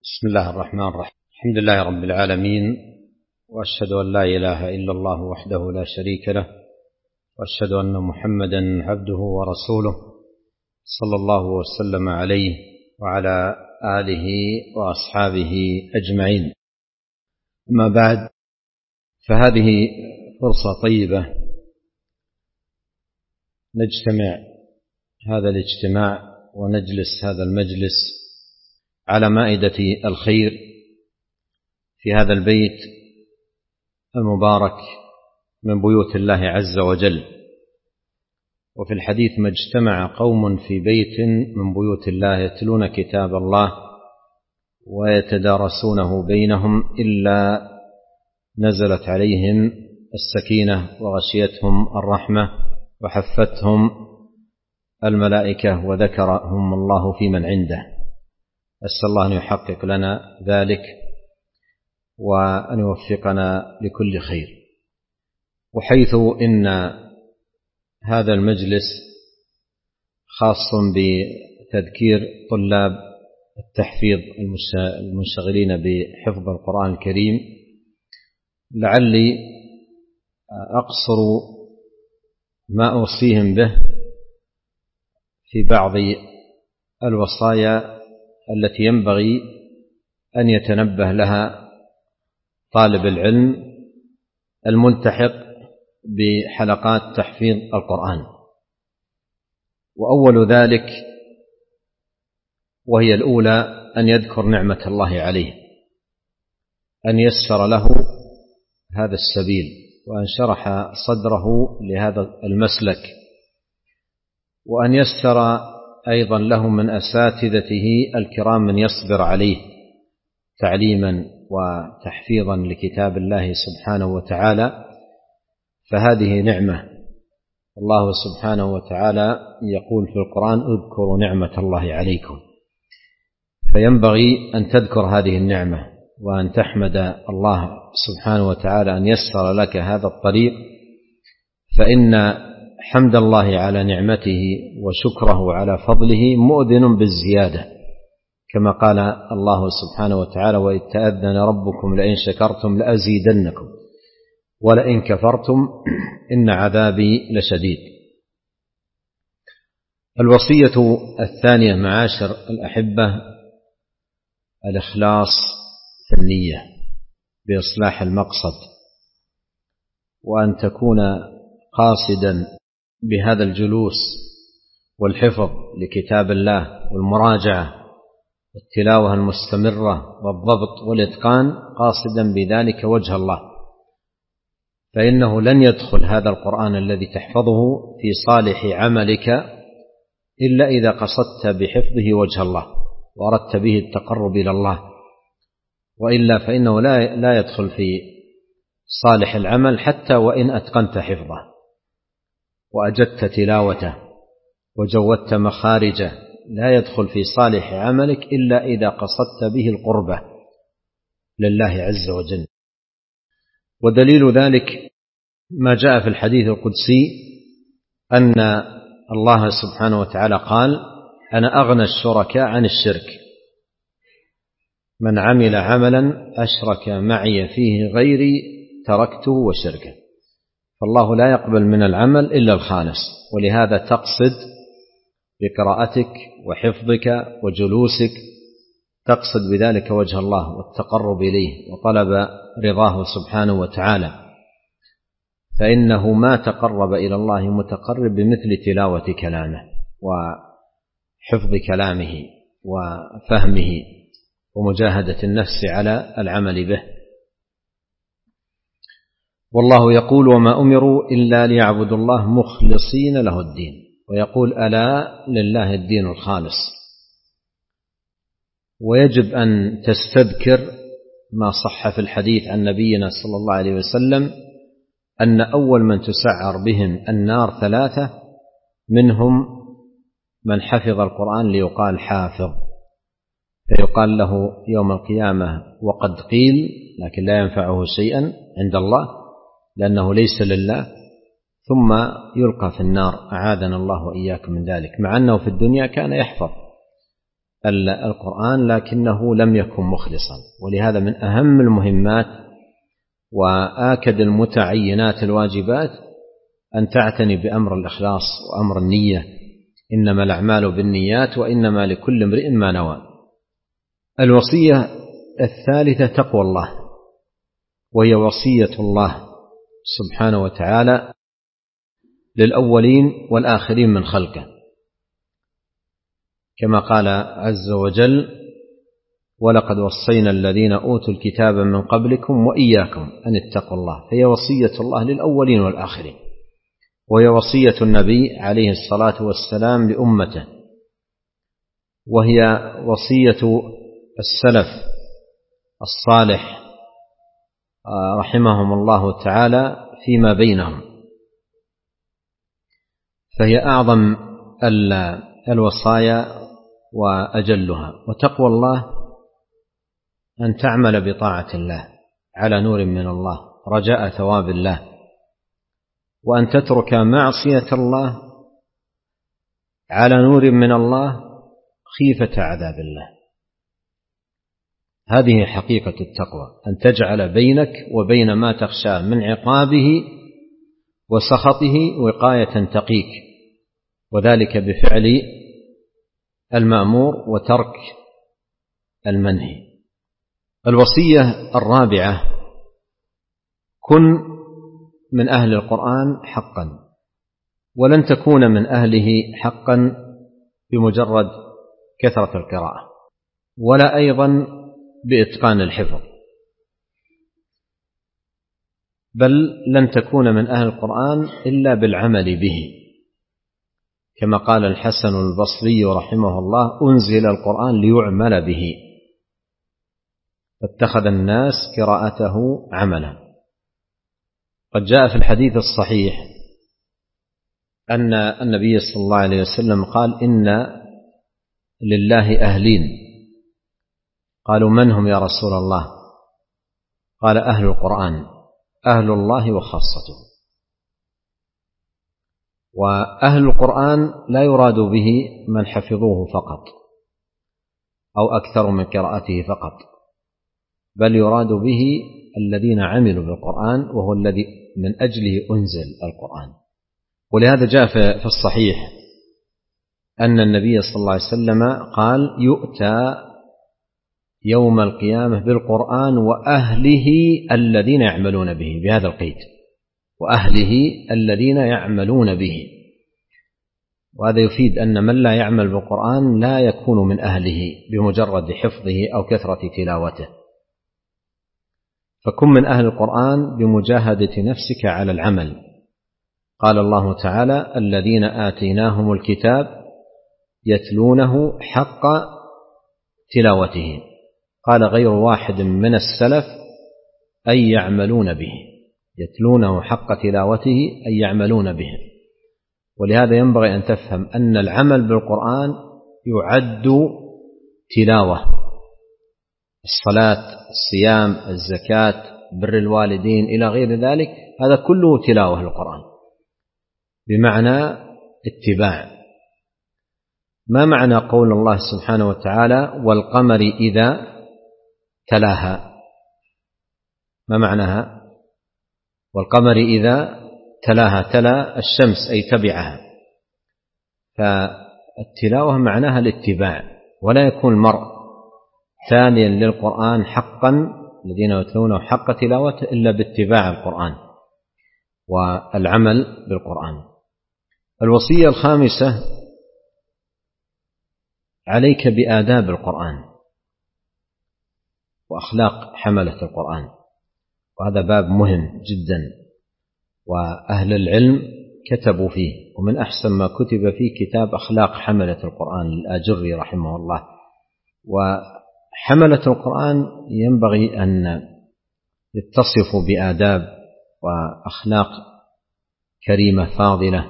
بسم الله الرحمن الرحيم. الحمد لله رب العالمين، وأشهد أن لا إله إلا الله وحده لا شريك له، وأشهد أن محمدا عبده ورسوله صلى الله وسلم عليه وعلى آله وأصحابه أجمعين. أما بعد، فهذه فرصة طيبة نجتمع هذا الاجتماع ونجلس هذا المجلس على مائدة الخير في هذا البيت المبارك من بيوت الله عز وجل. وفي الحديث: ما اجتمع قوم في بيت من بيوت الله يتلون كتاب الله ويتدارسونه بينهم إلا نزلت عليهم السكينة وغشيتهم الرحمة وحفتهم الملائكة وذكرهم الله في من عنده. أسأل الله أن يحقق لنا ذلك وأن يوفقنا لكل خير. وحيث إن هذا المجلس خاص بتذكير طلاب التحفيظ المنشغلين بحفظ القرآن الكريم، لعلي أقصر ما أوصيهم به في بعض الوصايا التي ينبغي أن يتنبه لها طالب العلم الملتحق بحلقات تحفيظ القرآن. وأول ذلك وهي الأولى أن يذكر نعمة الله عليه، أن يسر له هذا السبيل وأن شرح صدره لهذا المسلك، وأن يسر أيضا له من أساتذته الكرام من يصبر عليه تعليما وتحفيظا لكتاب الله سبحانه وتعالى، فهذه نعمة. الله سبحانه وتعالى يقول في القرآن: اذكروا نعمة الله عليكم. فينبغي أن تذكر هذه النعمة وأن تحمد الله سبحانه وتعالى أن يسر لك هذا الطريق، فإن حمد الله على نعمته وشكره على فضله مؤذن بالزيادة، كما قال الله سبحانه وتعالى: وإذ تأذن ربكم لئن شكرتم لأزيدنكم ولئن كفرتم إن عذابي لشديد. الوصية الثانية معاشر الأحبة: الإخلاص في النية بإصلاح المقصد، وأن تكون قاصدا بهذا الجلوس والحفظ لكتاب الله والمراجعة والتلاوة المستمرة والضبط والإتقان، قاصدا بذلك وجه الله، فإنه لن يدخل هذا القرآن الذي تحفظه في صالح عملك إلا إذا قصدت بحفظه وجه الله وأردت به التقرب إلى الله، وإلا فإنه لا يدخل في صالح العمل حتى وإن أتقنت حفظه وأجدت تلاوته وجودت مخارجه، لا يدخل في صالح عملك إلا إذا قصدت به القربة لله عز وجل. ودليل ذلك ما جاء في الحديث القدسي أن الله سبحانه وتعالى قال: أنا أغنى الشركاء عن الشرك، من عمل عملا أشرك معي فيه غيري تركته وشركه. فالله لا يقبل من العمل إلا الخالص، ولهذا تقصد بقراءتك وحفظك وجلوسك، تقصد بذلك وجه الله والتقرب إليه وطلب رضاه سبحانه وتعالى، فإنه ما تقرب إلى الله متقرب بمثل تلاوة كلامه وحفظ كلامه وفهمه ومجاهدة النفس على العمل به. والله يقول: وما أمروا إلا ليعبدوا الله مخلصين له الدين، ويقول: ألا لله الدين الخالص. ويجب أن تستذكر ما صح في الحديث عن نبينا صلى الله عليه وسلم أن أول من تسعر بهم النار 3، منهم من حفظ القرآن ليقال حافظ، فيقال له يوم القيامة وقد قيل، لكن لا ينفعه شيئا عند الله لأنه ليس لله، ثم يلقى في النار، أعاذنا الله وإياكم من ذلك، مع أنه في الدنيا كان يحفظ القرآن لكنه لم يكن مخلصا. ولهذا من أهم المهمات وآكد المتعينات الواجبات أن تعتني بأمر الإخلاص وأمر النية، إنما الأعمال بالنيات وإنما لكل امرئ ما نوى. الوصية الثالثة تقوى الله، وهي وصية الله سبحانه وتعالى للأولين والآخرين من خلقه، كما قال عز وجل: ولقد وصينا الذين أوتوا الكتاب من قبلكم وإياكم أن اتقوا الله. فهي وصية الله للأولين والآخرين، وهي وصية النبي عليه الصلاة والسلام لأمته، وهي وصية السلف الصالح رحمهم الله تعالى فيما بينهم. فهي أعظم الوصايا وأجلها. وتقوى الله أن تعمل بطاعة الله على نور من الله رجاء ثواب الله، وأن تترك معصية الله على نور من الله خيفة عذاب الله. هذه حقيقة التقوى، أن تجعل بينك وبين ما تخشى من عقابه وسخطه وقاية تقيك، وذلك بفعل المأمور وترك المنهي. الوصية الرابعة: كن من أهل القرآن حقا، ولن تكون من أهله حقا بمجرد كثرة القراءة، ولا أيضا بإتقان الحفظ، بل لن تكون من أهل القرآن إلا بالعمل به، كما قال الحسن البصري رحمه الله: أنزل القرآن ليعمل به، فاتخذ الناس قراءته عملا. قد جاء في الحديث الصحيح أن النبي صلى الله عليه وسلم قال: إن لله أهلين. قالوا: من هم يا رسول الله؟ قال: أهل القرآن، أهل الله وخاصته. وأهل القرآن لا يراد به من حفظوه فقط أو أكثر من قراءته فقط، بل يراد به الذين عملوا بالقرآن، وهو الذي من أجله أنزل القرآن. ولهذا جاء في الصحيح أن النبي صلى الله عليه وسلم قال: يؤتى يوم القيامة بالقرآن وأهله الذين يعملون به، بهذا القيد: وأهله الذين يعملون به. وهذا يفيد أن من لا يعمل بالقرآن لا يكون من أهله بمجرد حفظه أو كثرة تلاوته. فكن من أهل القرآن بمجاهدة نفسك على العمل. قال الله تعالى: الذين آتيناهم الكتاب يتلونه حق تلاوته. قال غير واحد من السلف: أي يعملون به، يتلونه حق تلاوته أي يعملون به. ولهذا ينبغي أن تفهم أن العمل بالقرآن يعد تلاوة. الصلاة، الصيام، الزكاة، بر الوالدين إلى غير ذلك، هذا كله تلاوة للقرآن بمعنى اتباع. ما معنى قول الله سبحانه وتعالى: والقمر إذا تلاها؟ ما معناها؟ والقمر إذا تلاها، تلا الشمس أي تبعها. فالتلاوة معناها الاتباع، ولا يكون المرء تاليا للقرآن حقا الذين يتلونه حق تلاوته إلا باتباع القرآن والعمل بالقرآن. الوصية الخامسة: عليك بآداب القرآن وأخلاق حملة القرآن، وهذا باب مهم جدا، وأهل العلم كتبوا فيه، ومن أحسن ما كتب فيه كتاب أخلاق حملة القرآن للآجري رحمه الله. وحملة القرآن ينبغي أن يتصفوا بآداب وأخلاق كريمة فاضلة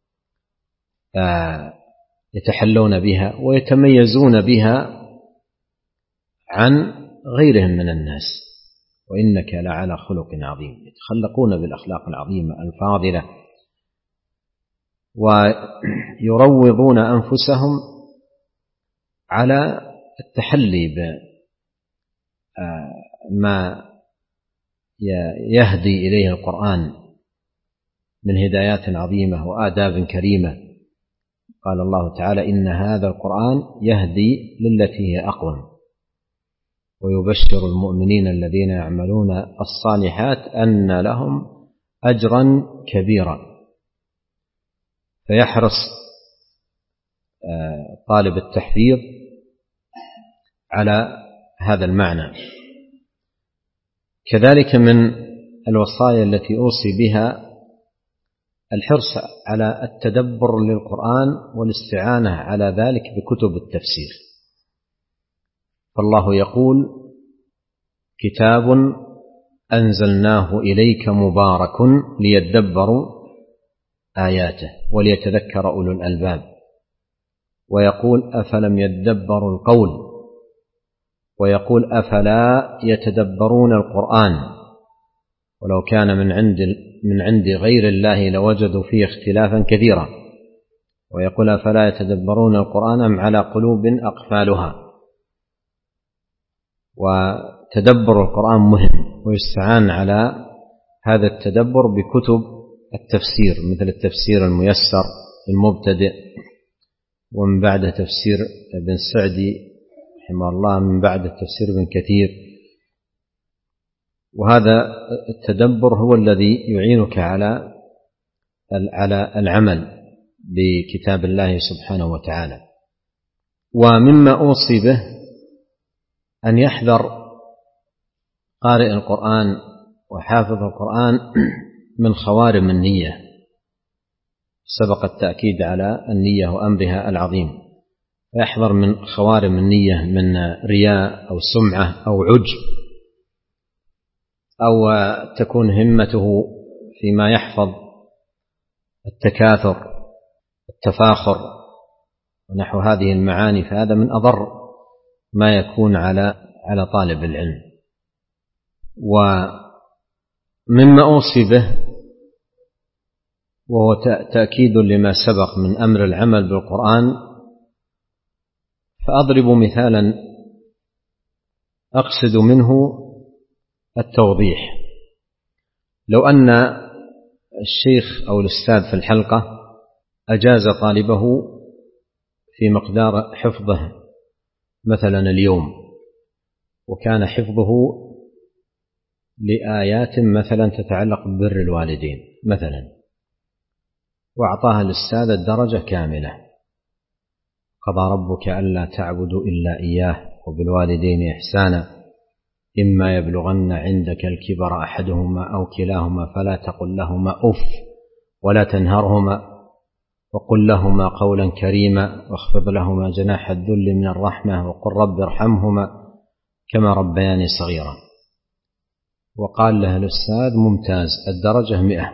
يتحلون بها ويتميزون بها عن غيرهم من الناس. وإنك لعلى خلق عظيم، يتخلقون بالأخلاق العظيمة الفاضلة، ويروضون أنفسهم على التحلي بما يهدي إليه القرآن من هدايات عظيمة وآداب كريمة. قال الله تعالى: إن هذا القرآن يهدي للتي هي أقوم ويبشر المؤمنين الذين يعملون الصالحات أن لهم أجرا كبيرا. فيحرص طالب التحفيظ على هذا المعنى. كذلك من الوصايا التي أوصي بها الحرص على التدبر للقرآن والاستعانة على ذلك بكتب التفسير. فالله يقول: كتاب أنزلناه إليك مبارك ليدبروا آياته وليتذكر أولو الألباب. ويقول: أفلم يدبروا القول. ويقول: أفلا يتدبرون القرآن ولو كان من عند غير الله لوجدوا فيه اختلافا كثيرا. ويقول: أفلا يتدبرون القرآن أم على قلوب أقفالها. وتدبر القرآن مهم، ويستعان على هذا التدبر بكتب التفسير مثل التفسير الميسر المبتدئ، ومن بعد تفسير ابن سعدي رحمه الله، من بعد تفسير ابن كثير. وهذا التدبر هو الذي يعينك على العمل بكتاب الله سبحانه وتعالى. ومما أوصي به أن يحذر قارئ القرآن وحافظ القرآن من خوارم النية. سبق التأكيد على النية وأمرها العظيم. يحذر من خوارم النية، من رياء أو سمعة أو عجب، أو تكون همته فيما يحفظ التكاثر التفاخر ونحو هذه المعاني، فهذا من أضر ما يكون على طالب العلم. ومما أوصي به وهو تأكيد لما سبق من أمر العمل بالقرآن، فأضرب مثالا أقصد منه التوضيح. لو أن الشيخ أو الأستاذ في الحلقة أجاز طالبه في مقدار حفظه مثلا اليوم، وكان حفظه لآيات مثلا تتعلق ببر الوالدين مثلا، وأعطاها الأستاذ الدرجة كاملة: قضى ربك ألا تعبدوا إلا إياه وبالوالدين إحسانا إما يبلغن عندك الكبر أحدهما أو كلاهما فلا تقل لهما أف ولا تنهرهما وقل لهما قولا كريما واخفض لهما جناح الذل من الرحمة وقل رب ارحمهما كما ربياني صغيرا. وقال له الأستاذ: ممتاز، الدرجة 100.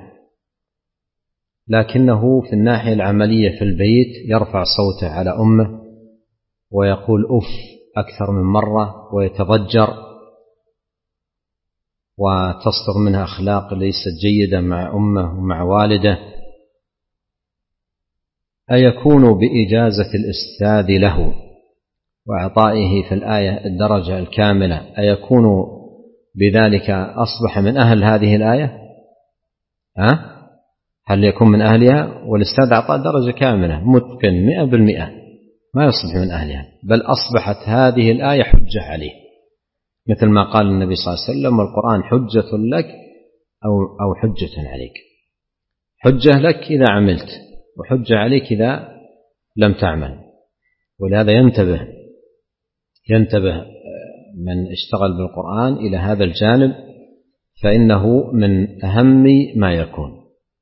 لكنه في الناحية العملية في البيت يرفع صوته على أمه ويقول أف أكثر من مرة ويتضجر، وتصدر منها أخلاق ليست جيدة مع أمه ومع والده. أيكون بإجازة الأستاذ له وإعطائه في الآية الدرجة الكاملة أيكون بذلك أصبح من أهل هذه الآية؟ هل يكون من أهلها؟ والأستاذ أعطاه درجة كاملة متقن 100%، ما يصبح من أهلها، بل أصبحت هذه الآية حجة عليه، مثل ما قال النبي صلى الله عليه وسلم: والقرآن حجة لك أو حجة عليك. حجة لك إذا عملت، وحجة عليك إذا لم تعمل. ولهذا ينتبه من اشتغل بالقرآن إلى هذا الجانب، فإنه من أهم ما يكون.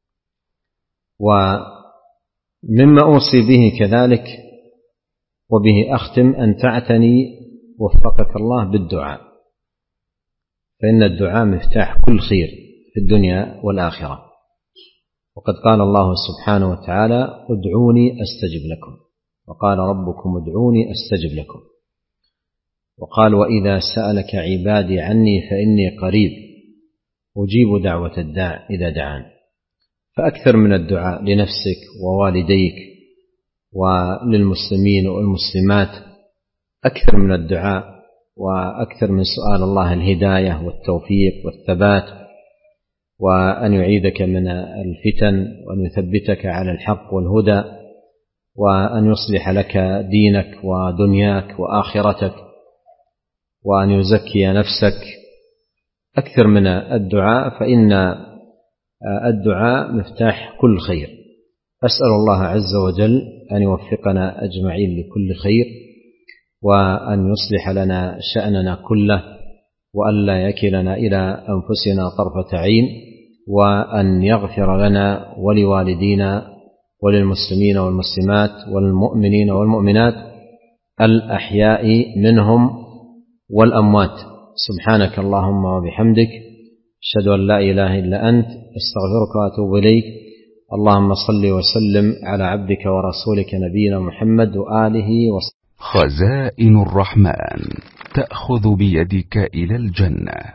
ومما أوصي به كذلك وبه أختم أن تعتني وفقك الله بالدعاء، فإن الدعاء مفتاح كل خير في الدنيا والآخرة. وقد قال الله سبحانه وتعالى: ادعوني أستجب لكم، وقال ربكم ادعوني أستجب لكم، وقال: وإذا سألك عبادي عني فإني قريب أجيب دعوة الداع إذا دعان. فأكثر من الدعاء لنفسك ووالديك وللمسلمين والمسلمات أكثر من الدعاء وأكثر من سؤال الله الهداية والتوفيق والثبات، وأن يعيذك من الفتن، وأن يثبتك على الحق والهدى، وأن يصلح لك دينك ودنياك وآخرتك، وأن يزكي نفسك أكثر من الدعاء، فإن الدعاء مفتاح كل خير. أسأل الله عز وجل أن يوفقنا أجمعين لكل خير، وأن يصلح لنا شأننا كله، وأن لا يكلنا إلى أنفسنا طرفة عين، وأن يغفر لنا ولوالدينا وللمسلمين والمسلمات والمؤمنين والمؤمنات الأحياء منهم والأموات. سبحانك اللهم وبحمدك، أشهد أن لا إله إلا أنت، أستغفرك وأتوب إليك. اللهم صل وسلم على عبدك ورسولك نبينا محمد وآله وصحبه. خزائن الرحمن تأخذ بيدك إلى الجنة.